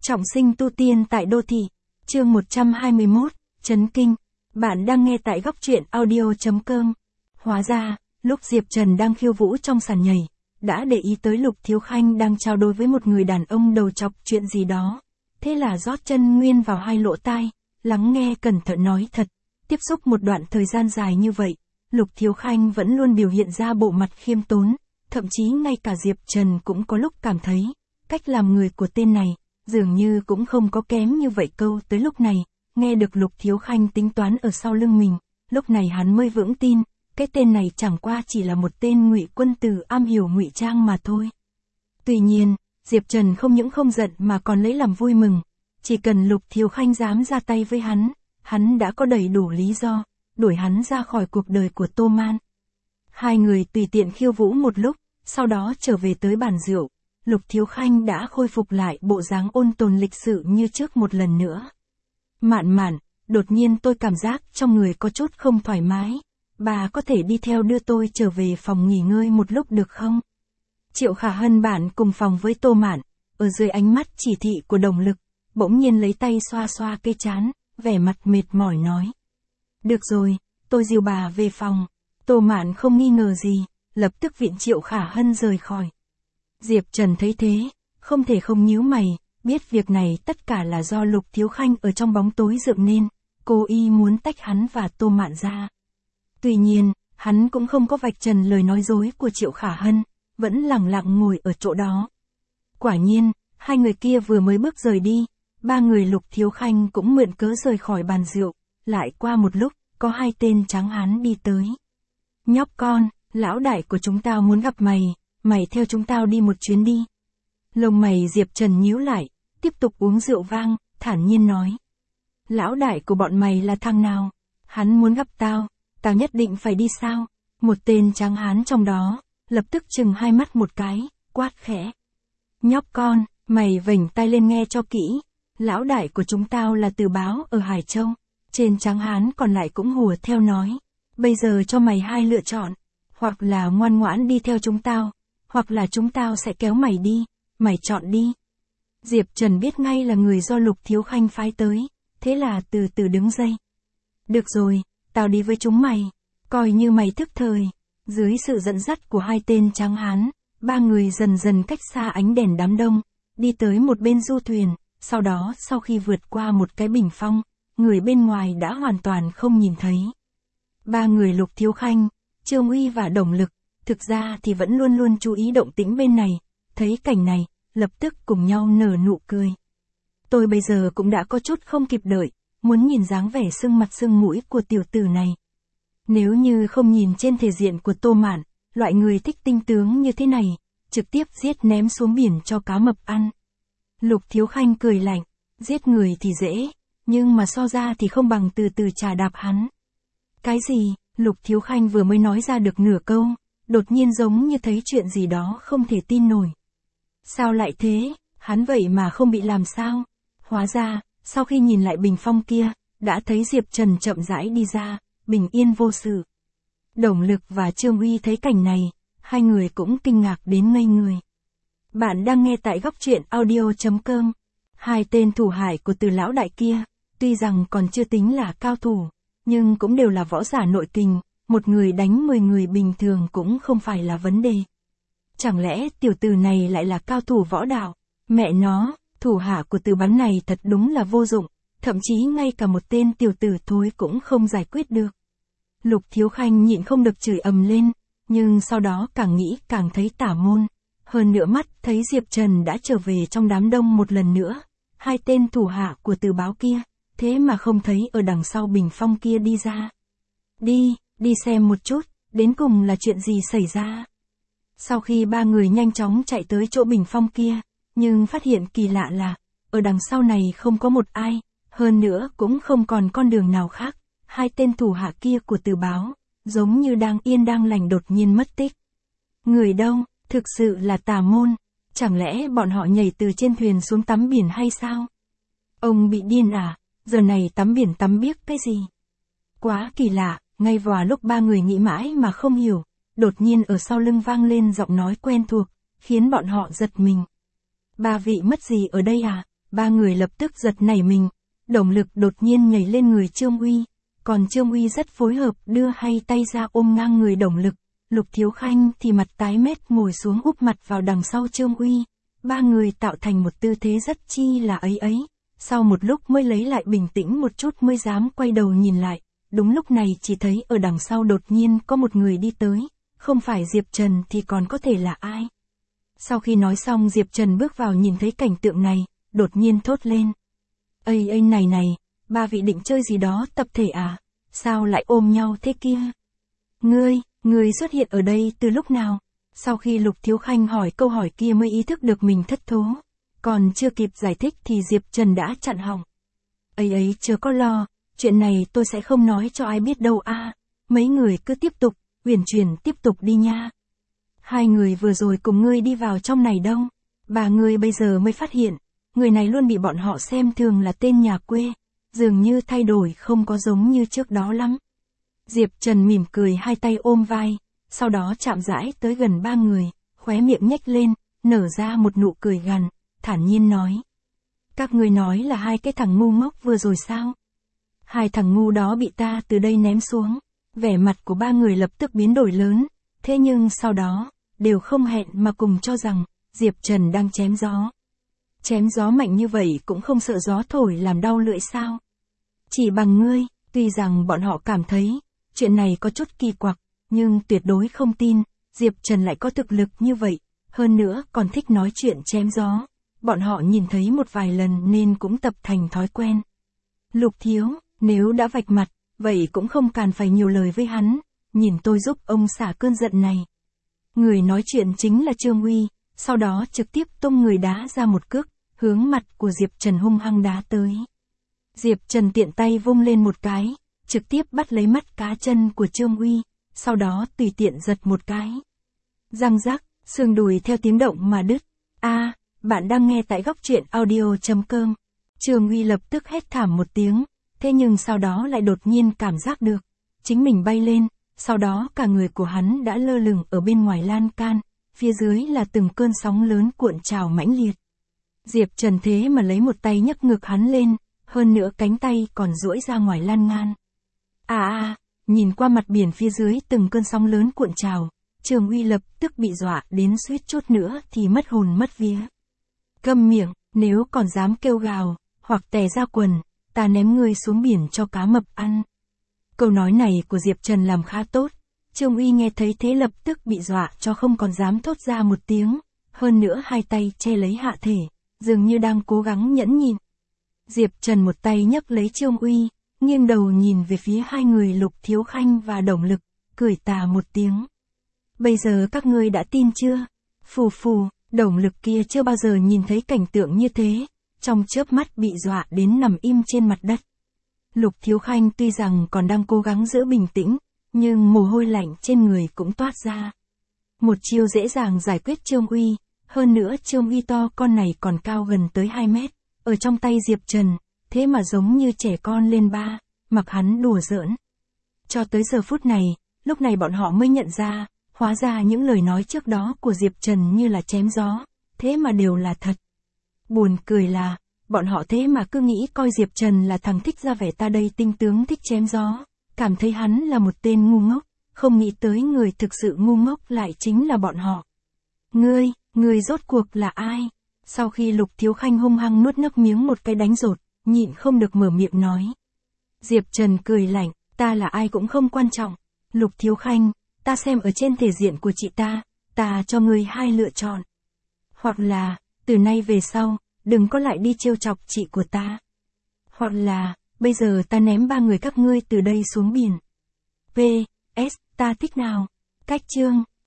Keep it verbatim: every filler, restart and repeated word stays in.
Trọng sinh tu tiên tại đô thị. Chương một trăm hai mươi mốt, Chấn kinh. Bạn đang nghe tại góc truyện audio chấm com. Hóa ra, lúc Diệp Trần đang khiêu vũ trong sàn nhảy, đã để ý tới Lục Thiếu Khanh đang trao đổi với một người đàn ông đầu chọc chuyện gì đó. Thế là rót chân nguyên vào hai lỗ tai, lắng nghe cẩn thận nói thật. Tiếp xúc một đoạn thời gian dài như vậy, Lục Thiếu Khanh vẫn luôn biểu hiện ra bộ mặt khiêm tốn, thậm chí ngay cả Diệp Trần cũng có lúc cảm thấy, cách làm người của tên này, dường như cũng không có kém như vậy. Câu tới lúc này, nghe được Lục Thiếu Khanh tính toán ở sau lưng mình, lúc này hắn mới vững tin, cái tên này chẳng qua chỉ là một tên ngụy quân tử am hiểu ngụy trang mà thôi. Tuy nhiên, Diệp Trần không những không giận mà còn lấy làm vui mừng, chỉ cần Lục Thiếu Khanh dám ra tay với hắn, hắn đã có đầy đủ lý do, đuổi hắn ra khỏi cuộc đời của Tô Man. Hai người tùy tiện khiêu vũ một lúc, sau đó trở về tới bàn rượu. Lục Thiếu Khanh đã khôi phục lại bộ dáng ôn tồn lịch sự như trước một lần nữa. Mạn Mạn, đột nhiên tôi cảm giác trong người có chút không thoải mái. Bà có thể đi theo đưa tôi trở về phòng nghỉ ngơi một lúc được không? Triệu Khả Hân bạn cùng phòng với Tô Mạn, ở dưới ánh mắt chỉ thị của Đồng Lực, bỗng nhiên lấy tay xoa xoa cái trán, vẻ mặt mệt mỏi nói. Được rồi, tôi dìu bà về phòng. Tô Mạn không nghi ngờ gì, lập tức viện Triệu Khả Hân rời khỏi. Diệp Trần thấy thế, không thể không nhíu mày, biết việc này tất cả là do Lục Thiếu Khanh ở trong bóng tối dựng nên, cố ý muốn tách hắn và Tô Mạn ra. Tuy nhiên, hắn cũng không có vạch trần lời nói dối của Triệu Khả Hân, vẫn lặng lặng ngồi ở chỗ đó. Quả nhiên, hai người kia vừa mới bước rời đi, ba người Lục Thiếu Khanh cũng mượn cớ rời khỏi bàn rượu, lại qua một lúc, có hai tên tráng hán đi tới. Nhóc con, lão đại của chúng tao muốn gặp mày. Mày theo chúng tao đi một chuyến đi. Lông mày Diệp Trần nhíu lại, tiếp tục uống rượu vang, thản nhiên nói. Lão đại của bọn mày là thằng nào? Hắn muốn gặp tao, tao nhất định phải đi sao? Một tên tráng hán trong đó, lập tức chừng hai mắt một cái, quát khẽ. Nhóc con, mày vểnh tai lên nghe cho kỹ. Lão đại của chúng tao là Từ Báo ở Hải Châu. Trên tráng hán còn lại cũng hùa theo nói. Bây giờ cho mày hai lựa chọn. Hoặc là ngoan ngoãn đi theo chúng tao. Hoặc là chúng tao sẽ kéo mày đi, mày chọn đi. Diệp Trần biết ngay là người do Lục Thiếu Khanh phái tới, thế là từ từ đứng dậy. Được rồi, tao đi với chúng mày, coi như mày thức thời. Dưới sự dẫn dắt của hai tên tráng hán, ba người dần dần cách xa ánh đèn đám đông, đi tới một bên du thuyền, sau đó sau khi vượt qua một cái bình phong, người bên ngoài đã hoàn toàn không nhìn thấy. Ba người Lục Thiếu Khanh, Trương Uy và Đồng Lực, thực ra thì vẫn luôn luôn chú ý động tĩnh bên này, thấy cảnh này, lập tức cùng nhau nở nụ cười. Tôi bây giờ cũng đã có chút không kịp đợi, muốn nhìn dáng vẻ sưng mặt sưng mũi của tiểu tử này. Nếu như không nhìn trên thể diện của Tô Mạn, loại người thích tinh tướng như thế này, trực tiếp giết ném xuống biển cho cá mập ăn. Lục Thiếu Khanh cười lạnh, giết người thì dễ, nhưng mà so ra thì không bằng từ từ chà đạp hắn. Cái gì? Lục Thiếu Khanh vừa mới nói ra được nửa câu, đột nhiên giống như thấy chuyện gì đó không thể tin nổi. Sao lại thế, hắn vậy mà không bị làm sao? Hóa ra, sau khi nhìn lại bình phong kia, đã thấy Diệp Trần chậm rãi đi ra, bình yên vô sự. Đồng Lực và Trương Uy thấy cảnh này, hai người cũng kinh ngạc đến ngây người. Bạn đang nghe tại góc truyện audio chấm com. Hai tên thủ hải của Từ lão đại kia, tuy rằng còn chưa tính là cao thủ, nhưng cũng đều là võ giả nội kình. Một người đánh mười người bình thường cũng không phải là vấn đề. Chẳng lẽ tiểu tử này lại là cao thủ võ đạo? Mẹ nó, thủ hạ của Từ Bắn này thật đúng là vô dụng, thậm chí ngay cả một tên tiểu tử thối cũng không giải quyết được. Lục Thiếu Khanh nhịn không được chửi ầm lên, nhưng sau đó càng nghĩ càng thấy tả môn. Hơn nữa mắt thấy Diệp Trần đã trở về trong đám đông một lần nữa. Hai tên thủ hạ của Từ Báo kia, thế mà không thấy ở đằng sau bình phong kia đi ra. Đi. Đi xem một chút, đến cùng là chuyện gì xảy ra. Sau khi ba người nhanh chóng chạy tới chỗ bình phong kia, nhưng phát hiện kỳ lạ là, ở đằng sau này không có một ai, hơn nữa cũng không còn con đường nào khác. Hai tên thủ hạ kia của Từ Báo, giống như đang yên đang lành đột nhiên mất tích. Người đâu, thực sự là tà môn, chẳng lẽ bọn họ nhảy từ trên thuyền xuống tắm biển hay sao? Ông bị điên à, giờ này tắm biển tắm biếc cái gì? Quá kỳ lạ. Ngay vào lúc ba người nghĩ mãi mà không hiểu, đột nhiên ở sau lưng vang lên giọng nói quen thuộc, khiến bọn họ giật mình. Ba vị mất gì ở đây à? ba người lập tức giật nảy mình, Đồng Lực đột nhiên nhảy lên người Trương Uy, còn Trương Uy rất phối hợp đưa hai tay ra ôm ngang người Đồng Lực, Lục Thiếu Khanh thì mặt tái mét ngồi xuống úp mặt vào đằng sau Trương Uy, ba người tạo thành một tư thế rất chi là ấy ấy, sau một lúc mới lấy lại bình tĩnh một chút mới dám quay đầu nhìn lại, đúng lúc này chỉ thấy ở đằng sau đột nhiên có một người đi tới, không phải Diệp Trần thì còn có thể là ai. Sau khi nói xong Diệp Trần bước vào nhìn thấy cảnh tượng này, đột nhiên thốt lên. Ây ây này này, ba vị định chơi gì đó tập thể à, sao lại ôm nhau thế kia? Ngươi, ngươi xuất hiện ở đây từ lúc nào? Sau khi Lục Thiếu Khanh hỏi câu hỏi kia mới ý thức được mình thất thố, còn chưa kịp giải thích thì Diệp Trần đã chặn họng. Ấy ấy chưa có lo, chuyện này tôi sẽ không nói cho ai biết đâu a. Mấy người cứ tiếp tục, uyển chuyển tiếp tục đi nha. Hai người vừa rồi cùng ngươi đi vào trong này đâu, bà ngươi bây giờ mới phát hiện, người này luôn bị bọn họ xem thường là tên nhà quê, dường như thay đổi không có giống như trước đó lắm. Diệp Trần mỉm cười hai tay ôm vai, sau đó chạm rãi tới gần ba người, khóe miệng nhếch lên, nở ra một nụ cười gằn, thản nhiên nói. Các ngươi nói là hai cái thằng ngu ngốc vừa rồi sao? Hai thằng ngu đó bị ta từ đây ném xuống, vẻ mặt của ba người lập tức biến đổi lớn, thế nhưng sau đó, đều không hẹn mà cùng cho rằng, Diệp Trần đang chém gió. Chém gió mạnh như vậy cũng không sợ gió thổi làm đau lưỡi sao? Chỉ bằng ngươi, tuy rằng bọn họ cảm thấy, chuyện này có chút kỳ quặc, nhưng tuyệt đối không tin, Diệp Trần lại có thực lực như vậy, hơn nữa còn thích nói chuyện chém gió. Bọn họ nhìn thấy một vài lần nên cũng tập thành thói quen. Lục Thiếu, nếu đã vạch mặt, vậy cũng không cần phải nhiều lời với hắn, nhìn tôi giúp ông xả cơn giận này. Người nói chuyện chính là Trương Uy, sau đó trực tiếp tung người đá ra một cước, hướng mặt của Diệp Trần hung hăng đá tới. Diệp Trần tiện tay vung lên một cái, trực tiếp bắt lấy mắt cá chân của Trương Uy, sau đó tùy tiện giật một cái. Răng rắc, xương đùi theo tiếng động mà đứt. A, bạn đang nghe tại góc truyện audio chấm com. Trương Uy lập tức hét thảm một tiếng, thế nhưng sau đó lại đột nhiên cảm giác được, chính mình bay lên, sau đó cả người của hắn đã lơ lửng ở bên ngoài lan can, phía dưới là từng cơn sóng lớn cuộn trào mãnh liệt. Diệp Trần thế mà lấy một tay nhấc ngực hắn lên, hơn nữa cánh tay còn duỗi ra ngoài lan ngan. À à, nhìn qua mặt biển phía dưới từng cơn sóng lớn cuộn trào, Trương Uy lập tức bị dọa đến suýt chút nữa thì mất hồn mất vía. Câm miệng, nếu còn dám kêu gào, hoặc tè ra quần, ta ném ngươi xuống biển cho cá mập ăn. Câu nói này của Diệp Trần làm khá tốt, Trương Uy nghe thấy thế lập tức bị dọa cho không còn dám thốt ra một tiếng, hơn nữa hai tay che lấy hạ thể, dường như đang cố gắng nhẫn nhịn. Diệp Trần một tay nhấc lấy Trương Uy, nghiêng đầu nhìn về phía hai người Lục Thiếu Khanh và Đồng Lực, cười tà một tiếng. Bây giờ các ngươi đã tin chưa? Phù phù, Đồng Lực kia chưa bao giờ nhìn thấy cảnh tượng như thế, trong chớp mắt bị dọa đến nằm im trên mặt đất. Lục Thiếu Khanh tuy rằng còn đang cố gắng giữ bình tĩnh, nhưng mồ hôi lạnh trên người cũng toát ra. Một chiêu dễ dàng giải quyết Trương Uy, hơn nữa Trương Uy to con này còn cao gần tới hai mét, ở trong tay Diệp Trần, thế mà giống như trẻ con lên ba, mặc hắn đùa giỡn. Cho tới giờ phút này, lúc này bọn họ mới nhận ra, hóa ra những lời nói trước đó của Diệp Trần như là chém gió, thế mà đều là thật. Buồn cười là, bọn họ thế mà cứ nghĩ coi Diệp Trần là thằng thích ra vẻ ta đây tinh tướng thích chém gió, cảm thấy hắn là một tên ngu ngốc, không nghĩ tới người thực sự ngu ngốc lại chính là bọn họ. Ngươi, ngươi rốt cuộc là ai? Sau khi Lục Thiếu Khanh hung hăng nuốt nước miếng một cái đánh rột, nhịn không được mở miệng nói. Diệp Trần cười lạnh, ta là ai cũng không quan trọng. Lục Thiếu Khanh, ta xem ở trên thể diện của chị ta, ta cho ngươi hai lựa chọn. Hoặc là, từ nay về sau, đừng có lại đi trêu chọc chị của ta. Hoặc là, bây giờ ta ném ba người các ngươi từ đây xuống biển. P S, ta thích nào? Cách chương.